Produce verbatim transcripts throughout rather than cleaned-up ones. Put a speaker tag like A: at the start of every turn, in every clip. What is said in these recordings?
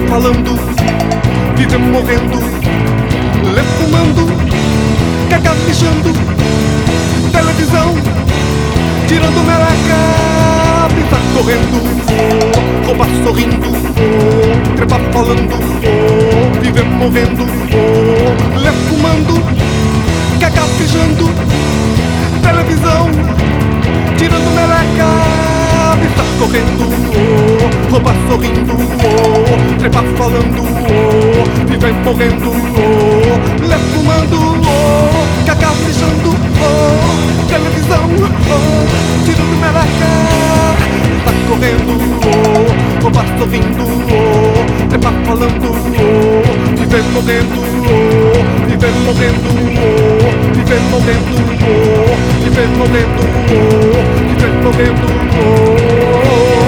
A: falando, viver morrendo, ler fumando, cagar mijando, televisão, tirando meleca, pisar correndo, oh, roubar sorrindo, oh, trepar falando, oh, viver morrendo, oh, ler fumando, cagar mijando, televisão, tirando meleca, pisar correndo, oh, roubar sorrindo, oh, trepar falando, oh, viver morrendo, oh, ler fumando, oh, cagar mijando, oh, televisão, oh, tirando meleca, pisar correndo, oh, roubar sorrindo, oh, trepar falando, oh, viver morrendo, oh, viver morrendo, oh, viver morrendo, oh, viver morrendo, oh, viver morrendo, oh.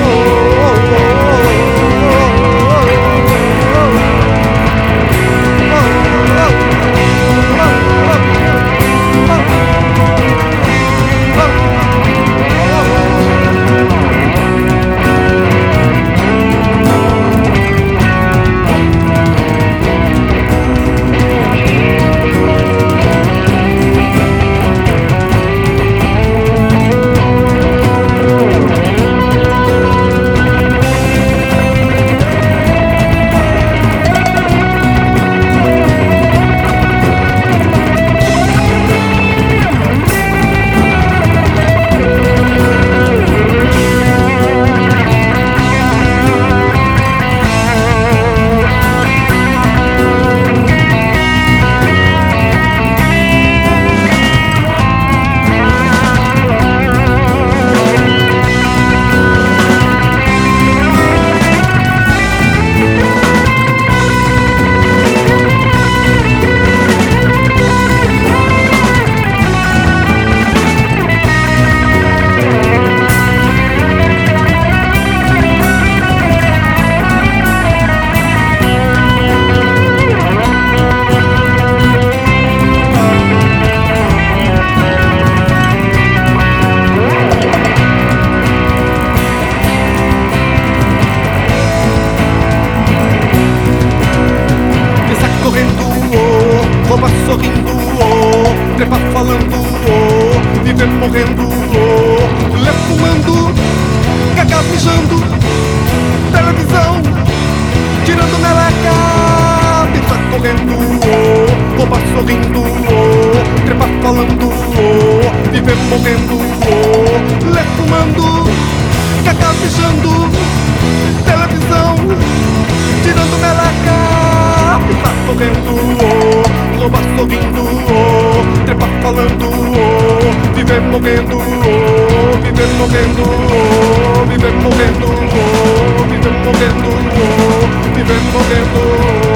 A: Roubar sorrindo, oh, trepar falando, oh, viver morrendo, oh, ler fumando, cagar mijando, televisão, tirando meleca, pisar correndo, oh, roubar sorrindo, oh, trepar falando, oh, viver morrendo, oh, ler fumando, cagar mijando, televisão, tirando meleca, pisar correndo, oh, roubar sorrindo, oh, trepar falando, oh, viver morrendo, oh, viver morrendo, oh, viver morrendo, oh, viver morrendo, oh, viver morrendo, oh.